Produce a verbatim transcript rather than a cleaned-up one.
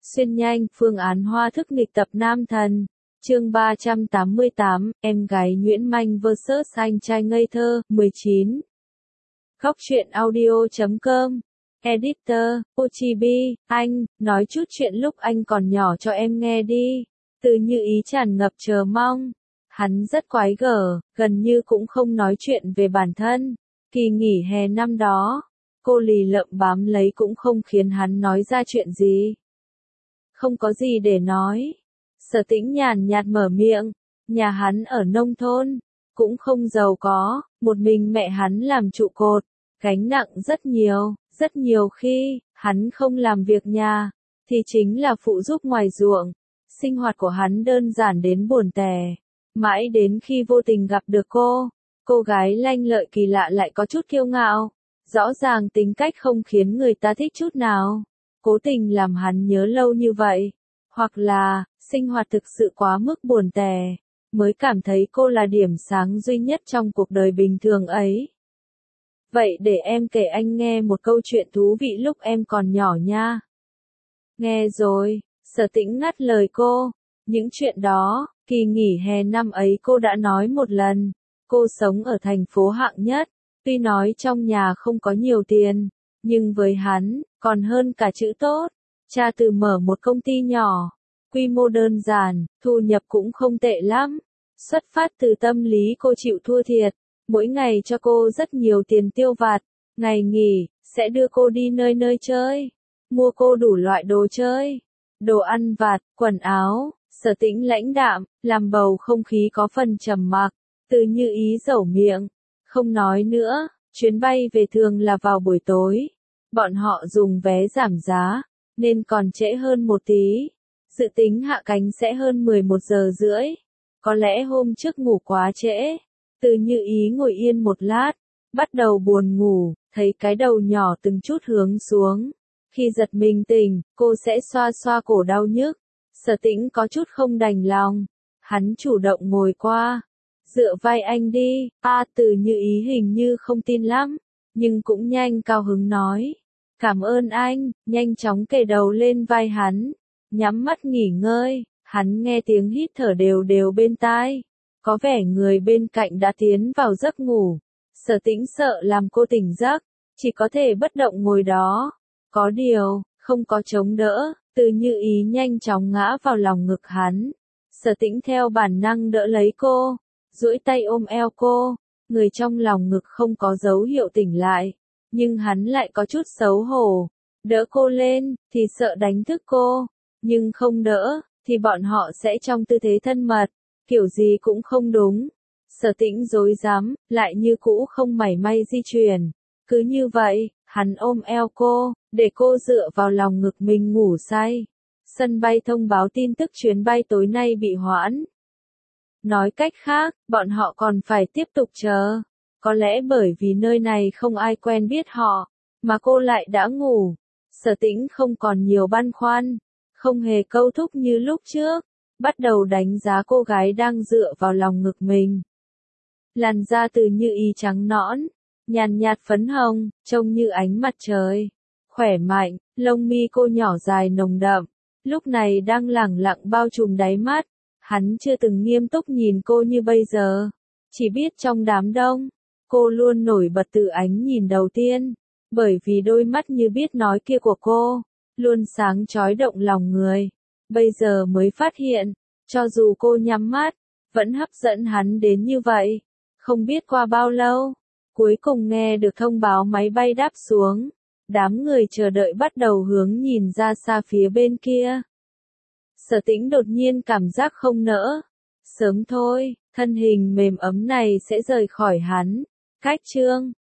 Xuyên nhanh, phương án hoa thức nghịch tập nam thần. Chương ba trăm tám mươi tám, em gái nhuyễn manh versus anh trai ngây thơ, mười chín. Góc truyện audio chấm com. Editor, Ochibi, anh, nói chút chuyện lúc anh còn nhỏ cho em nghe đi. Từ Như Ý tràn ngập chờ mong. Hắn rất quái gở, gần như cũng không nói chuyện về bản thân. Kỳ nghỉ hè năm đó, cô lì lợm bám lấy cũng không khiến hắn nói ra chuyện gì. Không có gì để nói. Sở Tĩnh nhàn nhạt mở miệng, nhà hắn ở nông thôn, cũng không giàu có, một mình mẹ hắn làm trụ cột, gánh nặng rất nhiều, rất nhiều khi, hắn không làm việc nhà, thì chính là phụ giúp ngoài ruộng. Sinh hoạt của hắn đơn giản đến buồn tẻ, mãi đến khi vô tình gặp được cô, cô gái lanh lợi kỳ lạ lại có chút kiêu ngạo, rõ ràng tính cách không khiến người ta thích chút nào, cố tình làm hắn nhớ lâu như vậy, hoặc là, sinh hoạt thực sự quá mức buồn tẻ, mới cảm thấy cô là điểm sáng duy nhất trong cuộc đời bình thường ấy. Vậy để em kể anh nghe một câu chuyện thú vị lúc em còn nhỏ nha. Nghe rồi, Sở Tĩnh ngắt lời cô, những chuyện đó, kỳ nghỉ hè năm ấy cô đã nói một lần, cô sống ở thành phố hạng nhất, tuy nói trong nhà không có nhiều tiền, nhưng với hắn, còn hơn cả chữ tốt, cha tự mở một công ty nhỏ, quy mô đơn giản, thu nhập cũng không tệ lắm, xuất phát từ tâm lý cô chịu thua thiệt, mỗi ngày cho cô rất nhiều tiền tiêu vặt, ngày nghỉ, sẽ đưa cô đi nơi nơi chơi, mua cô đủ loại đồ chơi, đồ ăn vặt, quần áo. Sở Tĩnh lãnh đạm, làm bầu không khí có phần trầm mặc, Từ Như Ý dẩu miệng, không nói nữa, chuyến bay về thường là vào buổi tối, bọn họ dùng vé giảm giá, nên còn trễ hơn một tí, dự tính hạ cánh sẽ hơn mười một giờ rưỡi, có lẽ hôm trước ngủ quá trễ, Từ Như Ý ngồi yên một lát, bắt đầu buồn ngủ, thấy cái đầu nhỏ từng chút hướng xuống, khi giật mình tỉnh, cô sẽ xoa xoa cổ đau nhức. Sở Tĩnh có chút không đành lòng, hắn chủ động ngồi qua, dựa vai anh đi, a Từ Như Ý hình như không tin lắm, nhưng cũng nhanh cao hứng nói, cảm ơn anh, nhanh chóng kề đầu lên vai hắn, nhắm mắt nghỉ ngơi, hắn nghe tiếng hít thở đều đều bên tai, có vẻ người bên cạnh đã tiến vào giấc ngủ, Sở Tĩnh sợ làm cô tỉnh giấc, chỉ có thể bất động ngồi đó, có điều, không có chống đỡ. Từ Như Ý nhanh chóng ngã vào lòng ngực hắn. Sở Tĩnh theo bản năng đỡ lấy cô, duỗi tay ôm eo cô, người trong lòng ngực không có dấu hiệu tỉnh lại, nhưng hắn lại có chút xấu hổ. Đỡ cô lên, thì sợ đánh thức cô, nhưng không đỡ, thì bọn họ sẽ trong tư thế thân mật, kiểu gì cũng không đúng. Sở Tĩnh rối rắm, lại như cũ không mảy may di chuyển. Cứ như vậy, hắn ôm eo cô, để cô dựa vào lòng ngực mình ngủ say. Sân bay thông báo tin tức chuyến bay tối nay bị hoãn. Nói cách khác, bọn họ còn phải tiếp tục chờ. Có lẽ bởi vì nơi này không ai quen biết họ, mà cô lại đã ngủ. Sở Tĩnh không còn nhiều băn khoăn, không hề câu thúc như lúc trước, bắt đầu đánh giá cô gái đang dựa vào lòng ngực mình. Làn da Từ Như Ý trắng nõn, nhàn nhạt phấn hồng, trông như ánh mặt trời. Khỏe mạnh, lông mi cô nhỏ dài nồng đậm, lúc này đang lẳng lặng bao trùm đáy mắt. Hắn chưa từng nghiêm túc nhìn cô như bây giờ, chỉ biết trong đám đông, cô luôn nổi bật từ ánh nhìn đầu tiên, bởi vì đôi mắt như biết nói kia của cô, luôn sáng chói động lòng người. Bây giờ mới phát hiện, cho dù cô nhắm mắt, vẫn hấp dẫn hắn đến như vậy. Không biết qua bao lâu, cuối cùng nghe được thông báo máy bay đáp xuống. Đám người chờ đợi bắt đầu hướng nhìn ra xa phía bên kia. Sở Tĩnh đột nhiên cảm giác không nỡ. Sớm thôi, thân hình mềm ấm này sẽ rời khỏi hắn. Cách chương